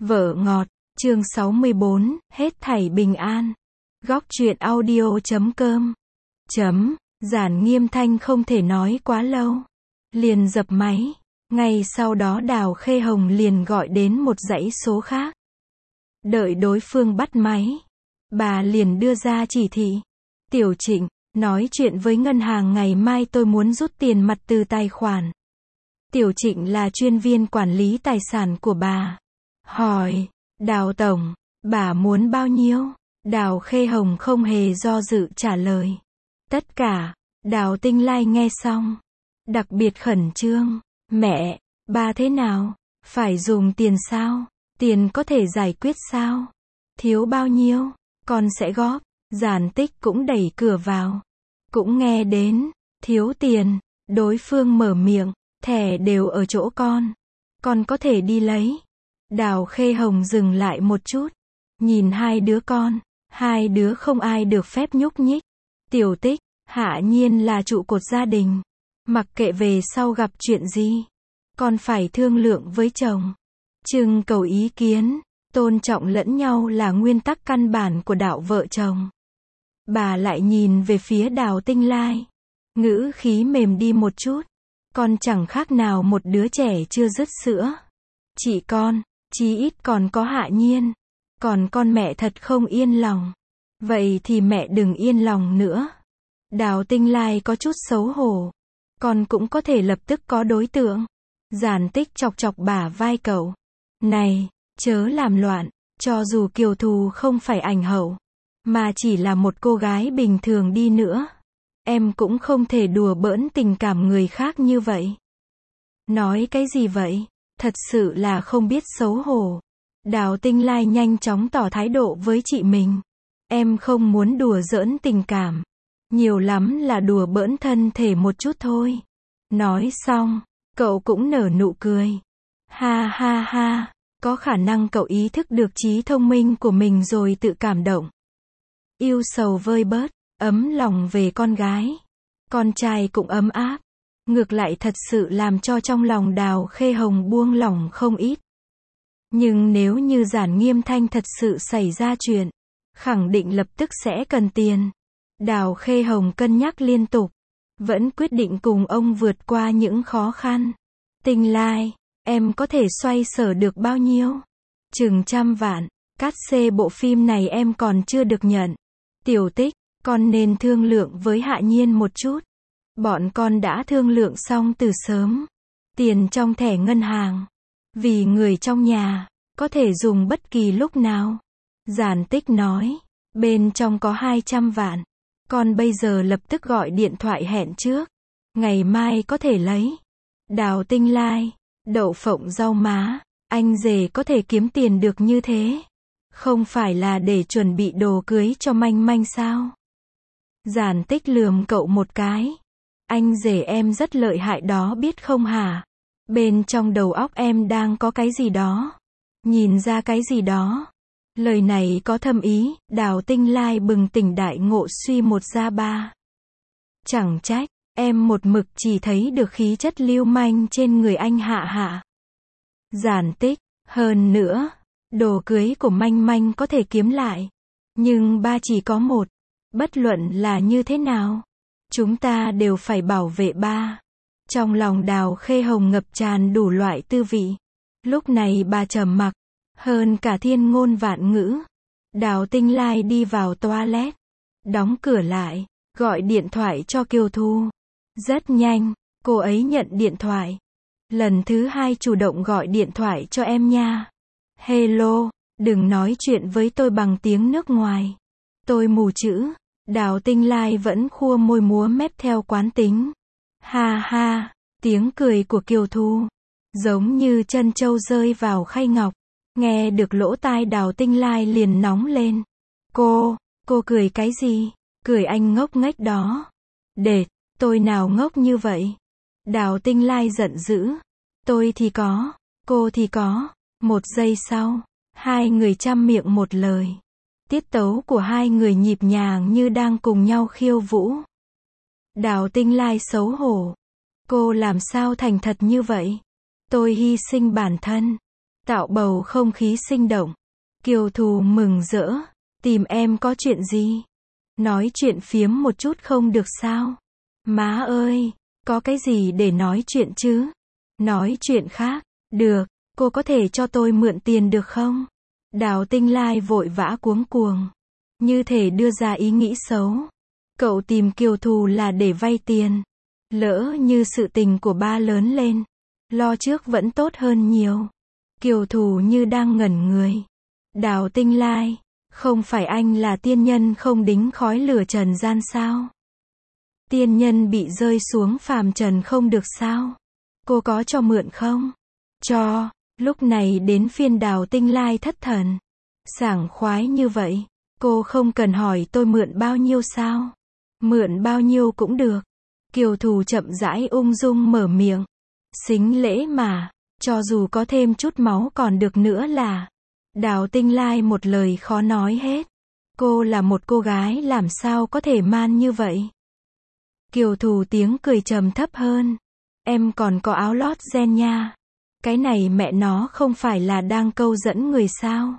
Vợ ngọt, chương 64, hết thảy bình an. Góc truyện audio.com. Giản Nghiêm Thanh không thể nói quá lâu. Liền dập máy. Ngay sau đó Đào Khê Hồng liền gọi đến một dãy số khác. Đợi đối phương bắt máy. Bà liền đưa ra chỉ thị. Tiểu Trịnh, nói chuyện với ngân hàng ngày mai tôi muốn rút tiền mặt từ tài khoản. Tiểu Trịnh là chuyên viên quản lý tài sản của bà. Hỏi, Đào Tổng, bà muốn bao nhiêu? Đào Khê Hồng không hề do dự trả lời. Tất cả. Đào Tinh Lai nghe xong. Đặc biệt khẩn trương. Mẹ, bà thế nào? Phải dùng tiền sao? Tiền có thể giải quyết sao? Thiếu bao nhiêu? Con sẽ góp. Giản Tích cũng đẩy cửa vào. Cũng nghe đến. Thiếu tiền. Đối phương mở miệng. Thẻ đều ở chỗ con. Con có thể đi lấy. Đào Khê Hồng dừng lại một chút. Nhìn hai đứa con. Hai đứa không ai được phép nhúc nhích. Tiểu Tích, Hạ Nhiên là trụ cột gia đình. Mặc kệ về sau gặp chuyện gì, con phải thương lượng với chồng. Trưng cầu ý kiến, tôn trọng lẫn nhau là nguyên tắc căn bản của đạo vợ chồng. Bà lại nhìn về phía Đào Tinh Lai. Ngữ khí mềm đi một chút. Con chẳng khác nào một đứa trẻ chưa dứt sữa. Chị con, chí ít còn có Hạ Nhiên. Còn con mẹ thật không yên lòng. Vậy thì mẹ đừng yên lòng nữa. Đào Tinh Lai có chút xấu hổ. Con cũng có thể lập tức có đối tượng. Giản Tích chọc chọc bả vai cậu. Này, chớ làm loạn. Cho dù Kiều Thù không phải ảnh hậu, mà chỉ là một cô gái bình thường đi nữa, em cũng không thể đùa bỡn tình cảm người khác như vậy. Nói cái gì vậy? Thật sự là không biết xấu hổ. Đào Tinh Lai nhanh chóng tỏ thái độ với chị mình. Em không muốn đùa giỡn tình cảm. Nhiều lắm là đùa bỡn thân thể một chút thôi. Nói xong, cậu cũng nở nụ cười. Ha ha ha, có khả năng cậu ý thức được trí thông minh của mình rồi tự cảm động. Yêu sầu vơi bớt, ấm lòng về con gái. Con trai cũng ấm áp. Ngược lại thật sự làm cho trong lòng Đào Khê Hồng buông lỏng không ít. Nhưng nếu như Giản Nghiêm Thanh thật sự xảy ra chuyện, khẳng định lập tức sẽ cần tiền. Đào Khê Hồng cân nhắc liên tục, vẫn quyết định cùng ông vượt qua những khó khăn. Tinh Lai, em có thể xoay sở được bao nhiêu? Chừng 100 vạn, cát xê bộ phim này em còn chưa được nhận. Tiểu Tích, con nên thương lượng với Hạ Nhiên một chút. Bọn con đã thương lượng xong từ sớm. Tiền trong thẻ ngân hàng. Vì người trong nhà, có thể dùng bất kỳ lúc nào. Giản Tích nói, bên trong có 200 vạn. Con bây giờ lập tức gọi điện thoại hẹn trước. Ngày mai có thể lấy. Đào Tinh Lai, đậu phộng rau má, anh rể có thể kiếm tiền được như thế. Không phải là để chuẩn bị đồ cưới cho manh manh sao? Giản Tích lườm cậu một cái. Anh rể em rất lợi hại đó biết không hả? Bên trong đầu óc em đang có cái gì đó. Nhìn ra cái gì đó. Lời này có thâm ý. Đào Tinh Lai bừng tỉnh đại ngộ suy một ra ba. Chẳng trách, em một mực chỉ thấy được khí chất lưu manh trên người anh Hạ Hạ. Giản Tích, hơn nữa, đồ cưới của manh manh có thể kiếm lại. Nhưng ba chỉ có một. Bất luận là như thế nào, chúng ta đều phải bảo vệ ba. Trong lòng Đào Khê Hồng ngập tràn đủ loại tư vị. Lúc này bà trầm mặc, hơn cả thiên ngôn vạn ngữ. Đào Tinh Lai đi vào toilet, đóng cửa lại, gọi điện thoại cho Kiều Thu. Rất nhanh, cô ấy nhận điện thoại. Lần thứ 2 chủ động gọi điện thoại cho em nha. Hello, đừng nói chuyện với tôi bằng tiếng nước ngoài. Tôi mù chữ. Đào Tinh Lai vẫn khua môi múa mép theo quán tính. Ha ha, tiếng cười của Kiều Thu, giống như chân châu rơi vào khay ngọc. Nghe được lỗ tai Đào Tinh Lai liền nóng lên. Cô cười cái gì? Cười anh ngốc nghếch đó. Đệt, tôi nào ngốc như vậy? Đào Tinh Lai giận dữ. Tôi thì có, cô thì có. Một giây sau, hai người chăm miệng một lời. Tiết tấu của hai người nhịp nhàng như đang cùng nhau khiêu vũ. Đào Tinh Lai xấu hổ. Cô làm sao thành thật như vậy? Tôi hy sinh bản thân. tạo bầu không khí sinh động. Kiều Thù mừng rỡ, tìm em có chuyện gì? Nói chuyện phiếm một chút không được sao? Má ơi, có cái gì để nói chuyện chứ? Nói chuyện khác, được, cô có thể cho tôi mượn tiền được không? Đào Tinh Lai vội vã cuống cuồng, như thể đưa ra ý nghĩ xấu. Cậu tìm Kiều Thù là để vay tiền. Lỡ như sự tình của ba lớn lên, lo trước vẫn tốt hơn nhiều. Kiều Thù như đang ngẩn người. Đào Tinh Lai, không phải anh là tiên nhân không đính khói lửa trần gian sao? Tiên nhân bị rơi xuống phàm trần không được sao? Cô có cho mượn không? Cho. Lúc này đến phiên Đào Tinh Lai thất thần. Sảng khoái như vậy, cô không cần hỏi tôi mượn bao nhiêu sao? Mượn bao nhiêu cũng được. Kiều Thù chậm rãi ung dung mở miệng. Xính lễ mà, cho dù có thêm chút máu còn được nữa là. Đào Tinh Lai một lời khó nói hết. Cô là một cô gái làm sao có thể man như vậy? Kiều Thù tiếng cười trầm thấp hơn. Em còn có áo lót ren nha. Cái này mẹ nó không phải là đang câu dẫn người sao?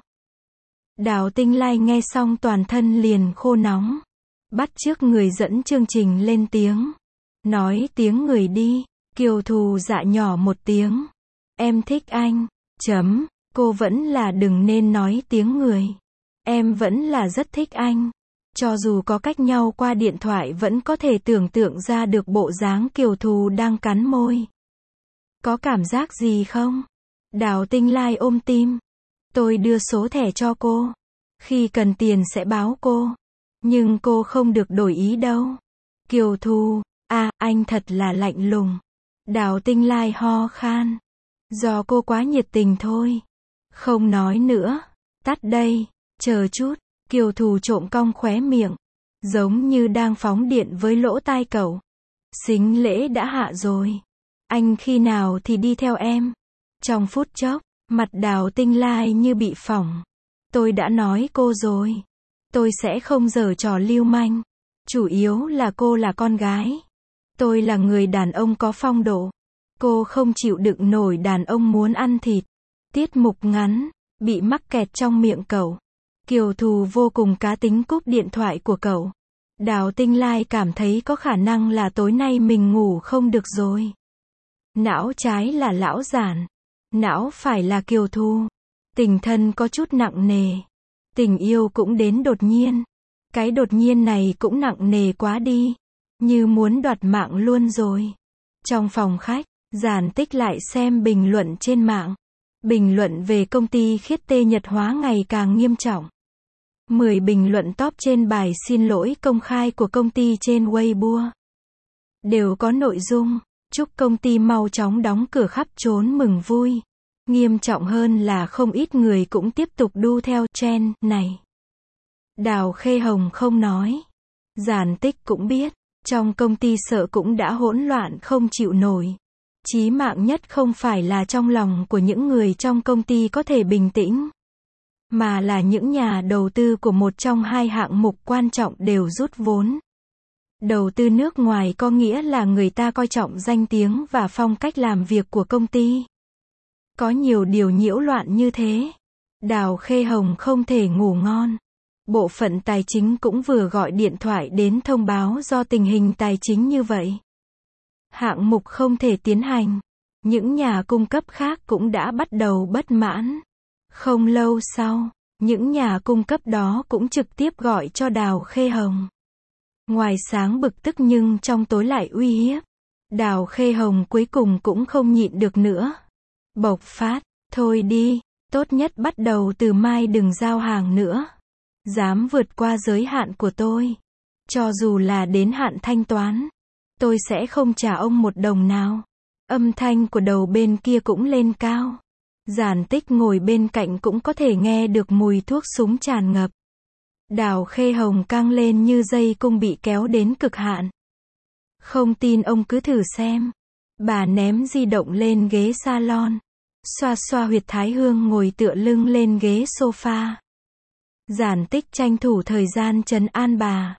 Đào Tinh Lai nghe xong toàn thân liền khô nóng. Bắt chước người dẫn chương trình lên tiếng. Nói tiếng người đi. Kiều Thù dạ nhỏ một tiếng. Em thích anh. Chấm. Cô vẫn là đừng nên nói tiếng người. Em vẫn là rất thích anh. Cho dù có cách nhau qua điện thoại vẫn có thể tưởng tượng ra được bộ dáng Kiều Thù đang cắn môi. Có cảm giác gì không? Đào Tinh Lai ôm tim. Tôi đưa số thẻ cho cô. Khi cần tiền sẽ báo cô. Nhưng cô không được đổi ý đâu. Kiều Thù, anh thật là lạnh lùng. Đào Tinh Lai ho khan. Do cô quá nhiệt tình thôi. Không nói nữa. Tắt đây. Chờ chút. Kiều Thù trộm cong khóe miệng. Giống như đang phóng điện với lỗ tai cậu. Xính lễ đã hạ rồi. Anh khi nào thì đi theo em? Trong phút chốc, mặt Đào Tinh Lai như bị phỏng. Tôi đã nói cô rồi. Tôi sẽ không giở trò lưu manh. Chủ yếu là cô là con gái. Tôi là người đàn ông có phong độ. Cô không chịu đựng nổi đàn ông muốn ăn thịt. Tiết mục ngắn, bị mắc kẹt trong miệng cậu. Kiều Thù vô cùng cá tính cúp điện thoại của cậu. Đào Tinh Lai cảm thấy có khả năng là tối nay mình ngủ không được rồi. Não trái là lão giản. Não phải là Kiều Thù. Tình thân có chút nặng nề. Tình yêu cũng đến đột nhiên. Cái đột nhiên này cũng nặng nề quá đi. Như muốn đoạt mạng luôn rồi. Trong phòng khách, Giản Tích lại xem bình luận trên mạng. Bình luận về công ty Khiết Tê Nhật Hóa ngày càng nghiêm trọng. 10 bình luận top trên bài xin lỗi công khai của công ty trên Weibo. Đều có nội dung, chúc công ty mau chóng đóng cửa khắp trốn mừng vui. Nghiêm trọng hơn là không ít người cũng tiếp tục đu theo trend này. Đào Khê Hồng không nói. Giản Tích cũng biết, trong công ty sợ cũng đã hỗn loạn không chịu nổi. Chí mạng nhất không phải là trong lòng của những người trong công ty có thể bình tĩnh, mà là những nhà đầu tư của một trong hai hạng mục quan trọng đều rút vốn. Đầu tư nước ngoài có nghĩa là người ta coi trọng danh tiếng và phong cách làm việc của công ty. Có nhiều điều nhiễu loạn như thế. Đào Khê Hồng không thể ngủ ngon. Bộ phận tài chính cũng vừa gọi điện thoại đến thông báo do tình hình tài chính như vậy. Hạng mục không thể tiến hành. Những nhà cung cấp khác cũng đã bắt đầu bất mãn. Không lâu sau, những nhà cung cấp đó cũng trực tiếp gọi cho Đào Khê Hồng. Ngoài sáng bực tức nhưng trong tối lại uy hiếp. Đào Khê Hồng cuối cùng cũng không nhịn được nữa. Bộc phát, thôi đi, tốt nhất bắt đầu từ mai đừng giao hàng nữa. Dám vượt qua giới hạn của tôi. Cho dù là đến hạn thanh toán, tôi sẽ không trả ông một đồng nào. Âm thanh của đầu bên kia cũng lên cao. Giản Tích ngồi bên cạnh cũng có thể nghe được mùi thuốc súng tràn ngập. Đào Khê Hồng căng lên như dây cung bị kéo đến cực hạn. Không tin ông cứ thử xem. Bà ném di động lên ghế salon. Xoa xoa huyệt thái hương ngồi tựa lưng lên ghế sofa. Giản Tích tranh thủ thời gian trấn an bà.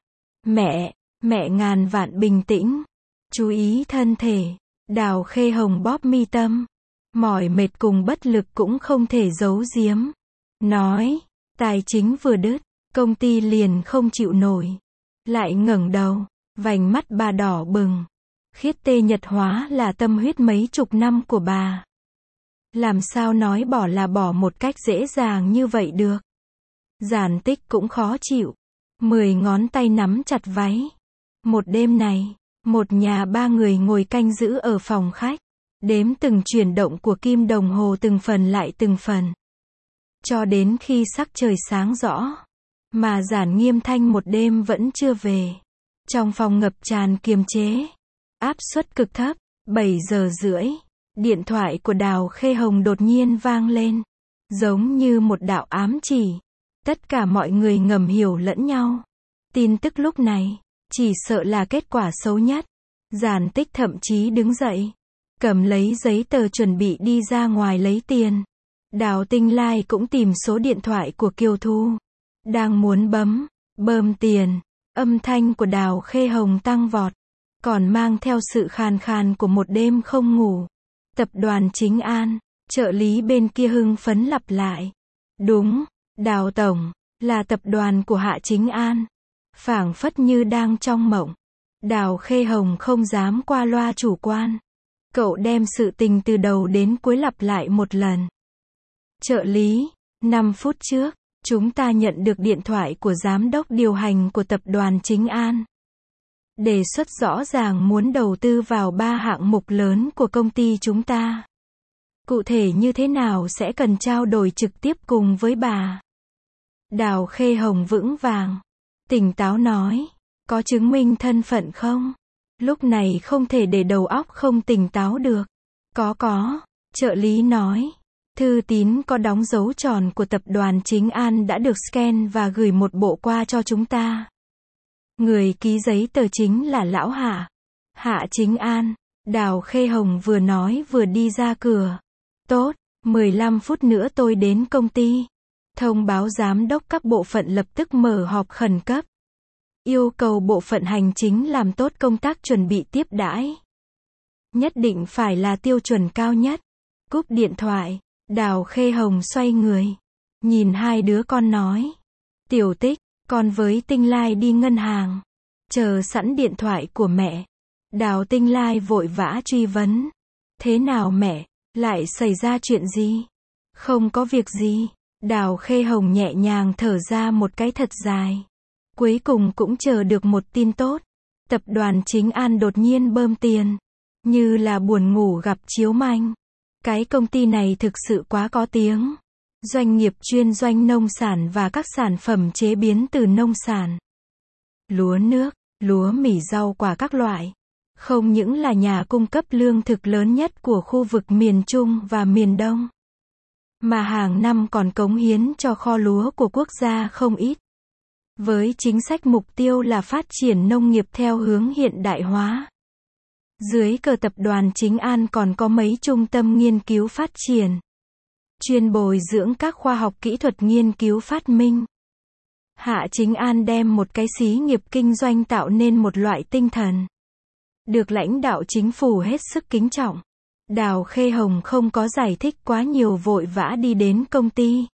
Mẹ ngàn vạn bình tĩnh. Chú ý thân thể. Đào Khê Hồng bóp mi tâm. Mỏi mệt cùng bất lực cũng không thể giấu giếm. Nói, tài chính vừa đứt, công ty liền không chịu nổi. Lại ngẩng đầu, vành mắt bà đỏ bừng. Khiết Tê Nhật hóa là tâm huyết mấy chục năm của bà. Làm sao nói bỏ là bỏ một cách dễ dàng như vậy được. Giản Tích cũng khó chịu. 10 ngón tay nắm chặt váy. Một đêm này, một nhà 3 người ngồi canh giữ ở phòng khách. Đếm từng chuyển động của kim đồng hồ từng phần lại từng phần. Cho đến khi sắc trời sáng rõ. Mà Giản Nghiêm Thanh một đêm vẫn chưa về. Trong phòng ngập tràn kiềm chế. Áp suất cực thấp. 7 giờ rưỡi. Điện thoại của Đào Khê Hồng đột nhiên vang lên. Giống như một đạo ám chỉ. Tất cả mọi người ngầm hiểu lẫn nhau. Tin tức lúc này, chỉ sợ là kết quả xấu nhất. Giản Tích thậm chí đứng dậy. Cầm lấy giấy tờ chuẩn bị đi ra ngoài lấy tiền. Đào Tinh Lai cũng tìm số điện thoại của Kiều Thu. Đang muốn bơm tiền. Âm thanh của Đào Khê Hồng tăng vọt. Còn mang theo sự khàn khàn của một đêm không ngủ. Tập đoàn Chính An, trợ lý bên kia hưng phấn lặp lại. Đúng, Đào Tổng, là tập đoàn của Hạ Chính An. Phảng phất như đang trong mộng. Đào Khê Hồng không dám qua loa chủ quan. Cậu đem sự tình từ đầu đến cuối lặp lại một lần. Trợ lý, 5 phút trước, chúng ta nhận được điện thoại của giám đốc điều hành của tập đoàn Chính An. Đề xuất rõ ràng muốn đầu tư vào 3 hạng mục lớn của công ty chúng ta. Cụ thể như thế nào sẽ cần trao đổi trực tiếp cùng với bà. Đào Khê Hồng vững vàng, tỉnh táo nói, có chứng minh thân phận không? Lúc này không thể để đầu óc không tỉnh táo được. Có, trợ lý nói. Thư tín có đóng dấu tròn của tập đoàn Chính An đã được scan và gửi một bộ qua cho chúng ta. Người ký giấy tờ chính là lão Hạ. Hạ Chính An. Đào Khê Hồng vừa nói vừa đi ra cửa. Tốt, 15 phút nữa tôi đến công ty. Thông báo giám đốc các bộ phận lập tức mở họp khẩn cấp. Yêu cầu bộ phận hành chính làm tốt công tác chuẩn bị tiếp đãi. Nhất định phải là tiêu chuẩn cao nhất. Cúp điện thoại, Đào Khê Hồng xoay người. Nhìn hai đứa con nói. Tiểu Tích, con với Tinh Lai đi ngân hàng. Chờ sẵn điện thoại của mẹ. Đào Tinh Lai vội vã truy vấn. Thế nào mẹ, lại xảy ra chuyện gì? Không có việc gì. Đào Khê Hồng nhẹ nhàng thở ra một cái thật dài. Cuối cùng cũng chờ được một tin tốt. Tập đoàn Chính An đột nhiên bơm tiền. Như là buồn ngủ gặp chiếu manh. Cái công ty này thực sự quá có tiếng. Doanh nghiệp chuyên doanh nông sản và các sản phẩm chế biến từ nông sản. Lúa nước, lúa mì rau quả các loại. Không những là nhà cung cấp lương thực lớn nhất của khu vực miền Trung và miền Đông. Mà hàng năm còn cống hiến cho kho lúa của quốc gia không ít. Với chính sách mục tiêu là phát triển nông nghiệp theo hướng hiện đại hóa. Dưới cờ tập đoàn Chính An còn có mấy trung tâm nghiên cứu phát triển. Chuyên bồi dưỡng các khoa học kỹ thuật nghiên cứu phát minh. Hạ Chính An đem một cái xí nghiệp kinh doanh tạo nên một loại tinh thần. Được lãnh đạo chính phủ hết sức kính trọng. Đào Khê Hồng không có giải thích quá nhiều vội vã đi đến công ty.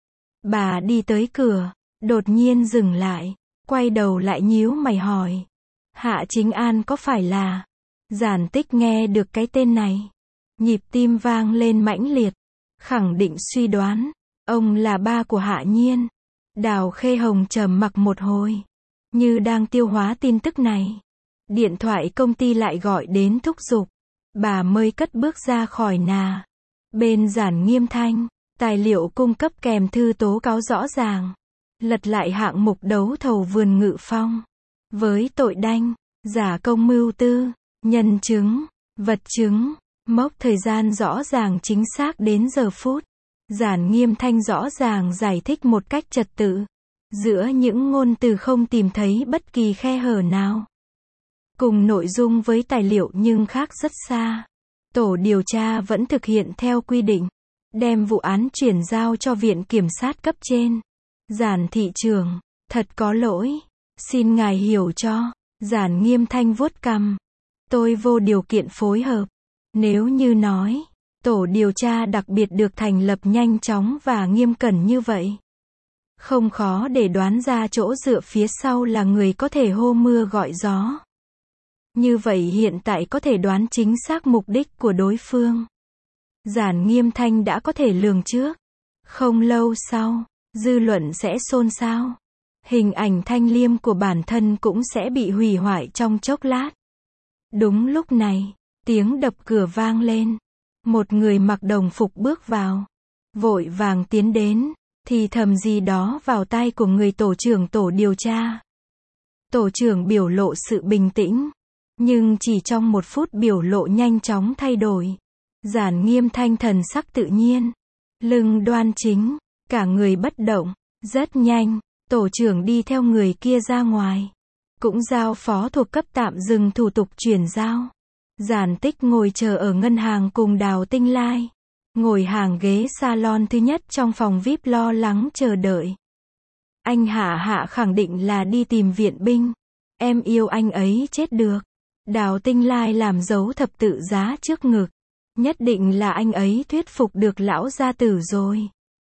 Bà đi tới cửa, đột nhiên dừng lại, quay đầu lại nhíu mày hỏi. Hạ Chính An có phải là... Giản Tích nghe được cái tên này. Nhịp tim vang lên mãnh liệt. Khẳng định suy đoán. Ông là ba của Hạ Nhiên. Đào Khê Hồng trầm mặc một hồi. Như đang tiêu hóa tin tức này. Điện thoại công ty lại gọi đến thúc giục. Bà mới cất bước ra khỏi nhà. Bên Giản Nghiêm Thanh. Tài liệu cung cấp kèm thư tố cáo rõ ràng. Lật lại hạng mục đấu thầu vườn Ngự Phong. Với tội đanh, giả công mưu tư. Nhân chứng, vật chứng, mốc thời gian rõ ràng chính xác đến giờ phút. Giản Nghiêm Thanh rõ ràng giải thích một cách trật tự. Giữa những ngôn từ không tìm thấy bất kỳ khe hở nào. Cùng nội dung với tài liệu nhưng khác rất xa. Tổ điều tra vẫn thực hiện theo quy định. Đem vụ án chuyển giao cho Viện Kiểm sát cấp trên. Giản thị trưởng, thật có lỗi. Xin ngài hiểu cho. Giản Nghiêm Thanh vuốt cằm. Tôi vô điều kiện phối hợp. Nếu như nói, Tổ điều tra đặc biệt được thành lập nhanh chóng và nghiêm cẩn như vậy. Không khó để đoán ra chỗ dựa phía sau là người có thể hô mưa gọi gió. Như vậy hiện tại có thể đoán chính xác mục đích của đối phương. Giản Nghiêm Thanh đã có thể lường trước. Không lâu sau, dư luận sẽ xôn xao. Hình ảnh thanh liêm của bản thân cũng sẽ bị hủy hoại trong chốc lát. Đúng lúc này, tiếng đập cửa vang lên. Một người mặc đồng phục bước vào. Vội vàng tiến đến, thì thầm gì đó vào tai của người tổ trưởng tổ điều tra. Tổ trưởng biểu lộ sự bình tĩnh. Nhưng chỉ trong 1 phút biểu lộ nhanh chóng thay đổi. Giản Nghiêm Thanh thần sắc tự nhiên. Lưng đoan chính, cả người bất động. Rất nhanh, tổ trưởng đi theo người kia ra ngoài. Cũng giao phó thuộc cấp tạm dừng thủ tục chuyển giao. Giản Tích ngồi chờ ở ngân hàng cùng Đào Tinh Lai. Ngồi hàng ghế salon thứ nhất trong phòng VIP lo lắng chờ đợi. Anh Hạ khẳng định là đi tìm viện binh. Em yêu anh ấy chết được. Đào Tinh Lai làm dấu thập tự giá trước ngực. Nhất định là anh ấy thuyết phục được lão gia tử rồi.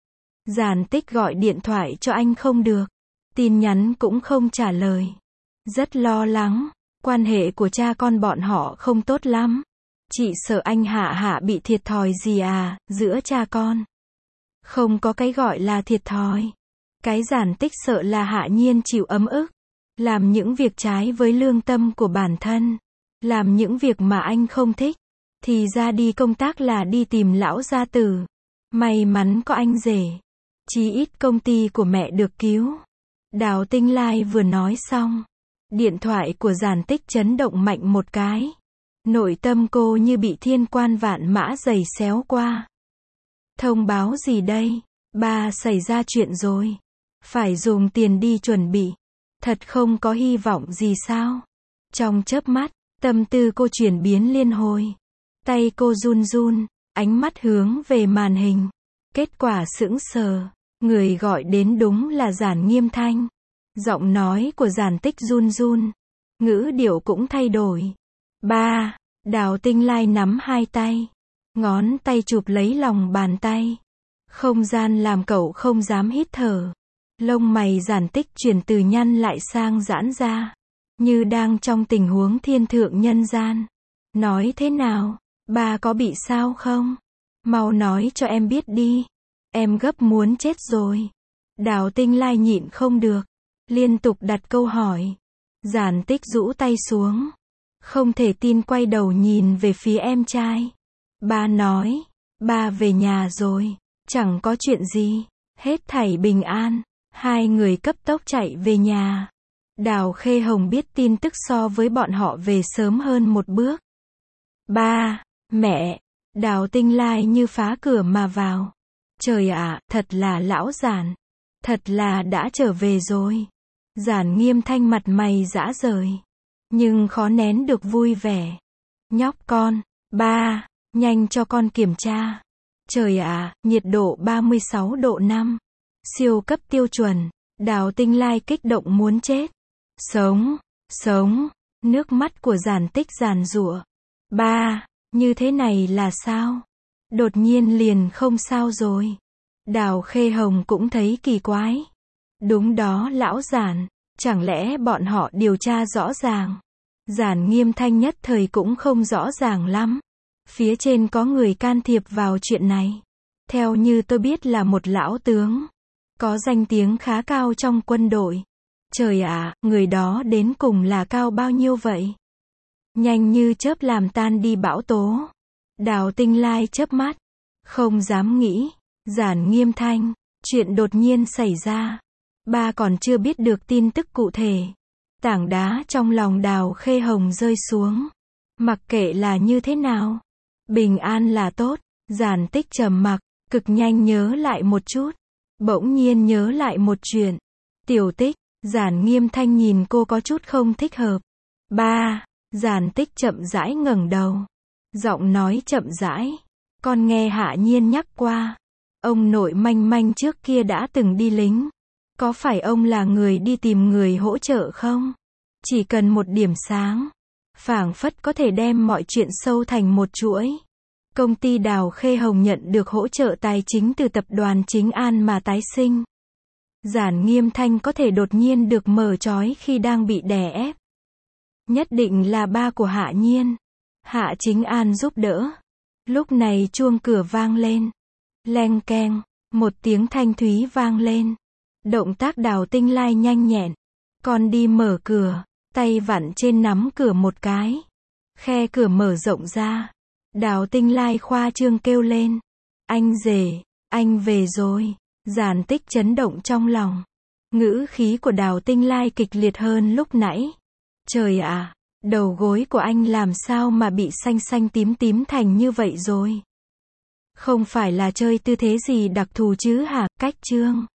Giản Tích gọi điện thoại cho anh không được. Tin nhắn cũng không trả lời. Rất lo lắng. Quan hệ của cha con bọn họ không tốt lắm. Chị sợ anh Hạ bị thiệt thòi gì à, giữa cha con. Không có cái gọi là thiệt thòi. Cái Giản Tích sợ là Hạ Nhiên chịu ấm ức. Làm những việc trái với lương tâm của bản thân. Làm những việc mà anh không thích. Thì ra đi công tác là đi tìm lão gia tử. May mắn có anh rể. Chí ít công ty của mẹ được cứu. Đào Tinh Lai vừa nói xong. Điện thoại của Giản Tích chấn động mạnh một cái. Nội tâm cô như bị thiên quan vạn mã giày xéo qua. Thông báo gì đây? Ba xảy ra chuyện rồi. Phải dùng tiền đi chuẩn bị. Thật không có hy vọng gì sao? Trong chớp mắt, tâm tư cô chuyển biến liên hồi. Tay cô run run, ánh mắt hướng về màn hình. Kết quả sững sờ. Người gọi đến đúng là Giản Nghiêm Thanh. Giọng nói của Giản Tích run run. Ngữ điệu cũng thay đổi. Ba, Đào Tinh Lai nắm hai tay. Ngón tay chụp lấy lòng bàn tay. Không gian làm cậu không dám hít thở. Lông mày Giản Tích chuyển từ nhăn lại sang giãn ra. Như đang trong tình huống thiên thượng nhân gian. Nói thế nào? Ba có bị sao không? Mau nói cho em biết đi. Em gấp muốn chết rồi. Đào Tinh Lai nhịn không được. Liên tục đặt câu hỏi. Giản Tích rũ tay xuống. Không thể tin quay đầu nhìn về phía em trai. Ba nói. Ba về nhà rồi. Chẳng có chuyện gì. Hết thảy bình an. Hai người cấp tốc chạy về nhà. Đào Khê Hồng biết tin tức so với bọn họ về sớm hơn một bước. Ba, mẹ. Đào Tinh Lai như phá cửa mà vào. Trời ạ, thật là lão Giản. Thật là đã trở về rồi. Giản Nghiêm Thanh mặt mày rã rời. Nhưng khó nén được vui vẻ. Nhóc con. Ba, nhanh cho con kiểm tra. Trời ạ, nhiệt độ 36 độ 5. Siêu cấp tiêu chuẩn. Đào Tinh Lai kích động muốn chết. Sống, sống. Nước mắt của Giản Tích giàn giụa. Ba, như thế này là sao? Đột nhiên liền không sao rồi. Đào Khê Hồng cũng thấy kỳ quái. Đúng đó lão Giản. Chẳng lẽ bọn họ điều tra rõ ràng? Giản Nghiêm Thanh nhất thời cũng không rõ ràng lắm. Phía trên có người can thiệp vào chuyện này. Theo như tôi biết là một lão tướng. Có danh tiếng khá cao trong quân đội. Trời ạ, người đó đến cùng là cao bao nhiêu vậy? Nhanh như chớp làm tan đi bão tố. Đào Tinh Lai chớp mắt. Không dám nghĩ. Giản Nghiêm Thanh. Chuyện đột nhiên xảy ra. Ba còn chưa biết được tin tức cụ thể. Tảng đá trong lòng Đào Khê Hồng rơi xuống. Mặc kệ là như thế nào. Bình an là tốt. Giản Tích trầm mặc. Cực nhanh nhớ lại một chút. Bỗng nhiên nhớ lại một chuyện. Tiểu Tích. Giản Nghiêm Thanh nhìn cô có chút không thích hợp. Ba. Giản Tích chậm rãi ngẩng đầu. Giọng nói chậm rãi. Con nghe Hạ Nhiên nhắc qua. Ông nội manh manh trước kia đã từng đi lính. Có phải ông là người đi tìm người hỗ trợ không? Chỉ cần một điểm sáng. Phảng phất có thể đem mọi chuyện sâu thành một chuỗi. Công ty Đào Khê Hồng nhận được hỗ trợ tài chính từ tập đoàn Chính An mà tái sinh. Giản Nghiêm Thanh có thể đột nhiên được mở trói khi đang bị đè ép. Nhất định là ba của Hạ Nhiên. Hạ Chính An giúp đỡ. Lúc này chuông cửa vang lên. Leng keng, một tiếng thanh thúy vang lên. Động tác Đào Tinh Lai nhanh nhẹn. Con đi mở cửa, tay vặn trên nắm cửa một cái. Khe cửa mở rộng ra. Đào Tinh Lai khoa trương kêu lên. Anh rể, anh về rồi. Giản Tích chấn động trong lòng. Ngữ khí của Đào Tinh Lai kịch liệt hơn lúc nãy. Trời ạ, đầu gối của anh làm sao mà bị xanh xanh tím tím thành như vậy rồi? Không phải là chơi tư thế gì đặc thù chứ hả? Cách chương